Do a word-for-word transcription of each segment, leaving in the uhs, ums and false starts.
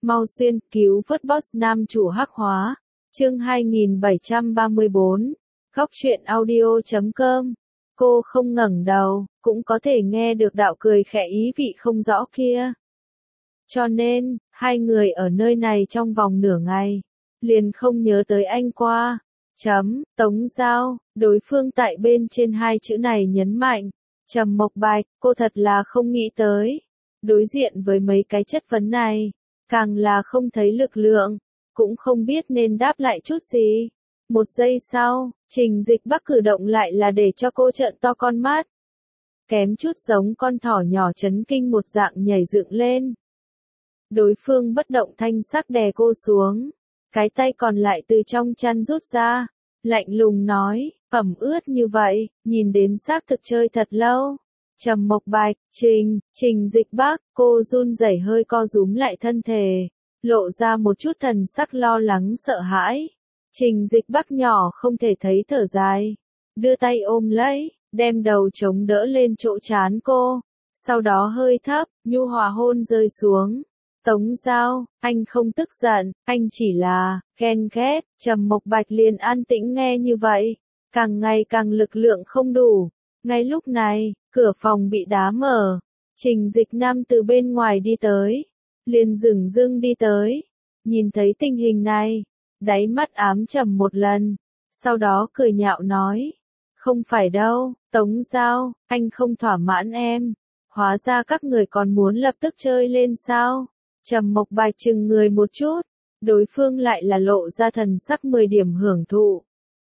Mau xuyên cứu vớt boss nam chủ hắc hóa. Chương hai nghìn bảy trăm ba mươi bốn. Góc truyện audio chấm com. Cô không ngẩng đầu, cũng có thể nghe được đạo cười khẽ ý vị không rõ kia. Cho nên, hai người ở nơi này trong vòng nửa ngày, liền không nhớ tới anh qua. Chấm, Tống Giao, đối phương tại bên trên hai chữ này nhấn mạnh. Trầm Mộc Bạch, cô thật là không nghĩ tới. Đối diện với mấy cái chất vấn này, càng là không thấy lực lượng, cũng không biết nên đáp lại chút gì. Một giây sau, Trình Dịch Bắc cử động lại là để cho cô trợn to con mắt. Kém chút giống con thỏ nhỏ chấn kinh một dạng nhảy dựng lên. Đối phương bất động thanh sắc đè cô xuống, cái tay còn lại từ trong chăn rút ra, lạnh lùng nói, ẩm ướt như vậy, nhìn đến xác thực chơi thật lâu. Trầm Mộc Bạch, Trình, Trình Dịch Bắc, cô run rẩy hơi co rúm lại thân thể, lộ ra một chút thần sắc lo lắng sợ hãi. Trình Dịch Bắc nhỏ không thể thấy thở dài, đưa tay ôm lấy, đem đầu chống đỡ lên chỗ trán cô, sau đó hơi thấp, nhu hòa hôn rơi xuống. Tống Giao, anh không tức giận, anh chỉ là ghen ghét. Trầm Mộc Bạch liền an tĩnh nghe như vậy, càng ngày càng lực lượng không đủ. Ngay lúc này, cửa phòng bị đá mở, Trình Dịch Nam từ bên ngoài đi tới, liền dửng dưng đi tới, nhìn thấy tình hình này, đáy mắt ám trầm một lần, sau đó cười nhạo nói, không phải đâu, Tống Giao, anh không thỏa mãn em, hóa ra các người còn muốn lập tức chơi lên sao? Trầm Mộc Bạch chừng người một chút, đối phương lại là lộ ra thần sắc mười điểm hưởng thụ.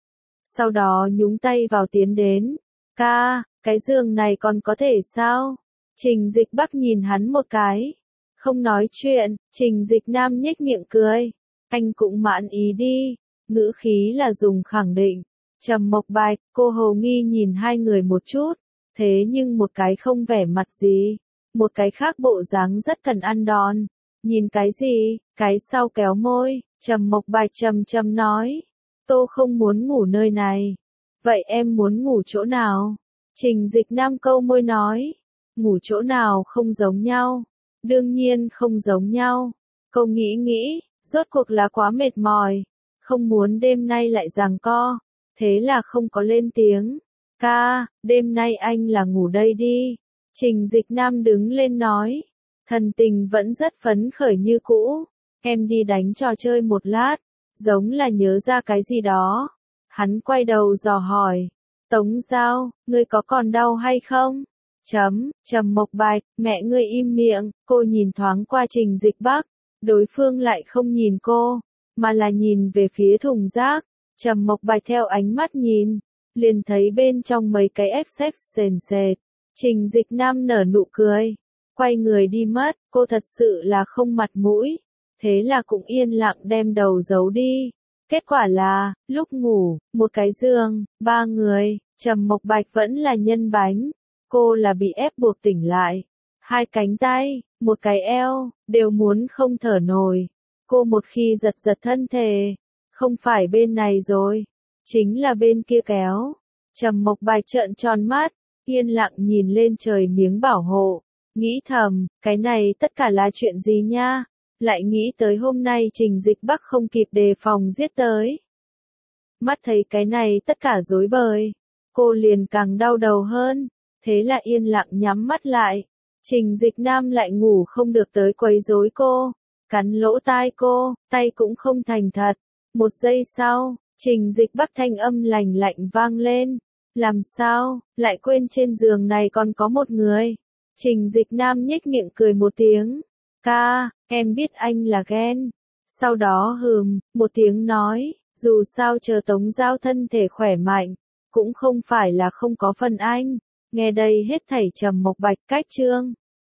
Sau đó nhúng tay vào tiến đến, ca, cái giường này còn có thể sao? Trình Dịch Bắc nhìn hắn một cái, không nói chuyện. Trình Dịch Nam nhếch miệng cười, anh cũng mãn ý đi, ngữ khí là dùng khẳng định. Trầm Mộc Bạch, cô hồ nghi nhìn hai người một chút, thế nhưng một cái không vẻ mặt gì, một cái khác bộ dáng rất cần ăn đòn. Nhìn cái gì? Cái sau kéo môi, Trầm Mộc Bạch trầm trầm nói, tôi không muốn ngủ nơi này. Vậy em muốn ngủ chỗ nào? Trình Dịch Nam câu môi nói, ngủ chỗ nào không giống nhau. Đương nhiên không giống nhau. Cô nghĩ nghĩ, rốt cuộc là quá mệt mỏi, không muốn đêm nay lại giằng co, thế là không có lên tiếng. Ca, đêm nay anh là ngủ đây đi. Trình Dịch Nam đứng lên nói, thần tình vẫn rất phấn khởi như cũ, em đi đánh trò chơi một lát, giống là nhớ ra cái gì đó. Hắn quay đầu dò hỏi, Tống Giao, ngươi có còn đau hay không? Chấm, Trầm Mộc Bạch, mẹ ngươi im miệng. Cô nhìn thoáng qua Trình Dịch Bắc, đối phương lại không nhìn cô, mà là nhìn về phía thùng rác. Trầm Mộc Bạch theo ánh mắt nhìn, liền thấy bên trong mấy cái ép xếch sền sệt. Trình Dịch Nam nở nụ cười, quay người đi mất. Cô thật sự là không mặt mũi, thế là cũng yên lặng đem đầu giấu đi. Kết quả là, lúc ngủ, một cái giường, ba người. Trầm Mộc Bạch vẫn là nhân bánh, cô là bị ép buộc tỉnh lại. Hai cánh tay, một cái eo, đều muốn không thở nổi. Cô một khi giật giật thân thể, không phải bên này rồi, chính là bên kia kéo. Trầm Mộc Bạch trợn tròn mắt, yên lặng nhìn lên trời miếng bảo hộ, nghĩ thầm, cái này tất cả là chuyện gì nha? Lại nghĩ tới hôm nay Trình Dịch Bắc không kịp đề phòng giết tới. Mắt thấy cái này tất cả rối bời, cô liền càng đau đầu hơn, thế là yên lặng nhắm mắt lại. Trình Dịch Nam lại ngủ không được tới quấy rối cô, cắn lỗ tai cô, tay cũng không thành thật. Một giây sau, Trình Dịch Bắc thanh âm lạnh lạnh vang lên, làm sao, lại quên trên giường này còn có một người. Trình Dịch Nam nhếch miệng cười một tiếng, ca, em biết anh là ghen. Sau đó hừm, một tiếng nói, dù sao chờ Tống Giao thân thể khỏe mạnh, cũng không phải là không có phần anh. Nghe đây hết thảy Trầm Mộc Bạch cách chương.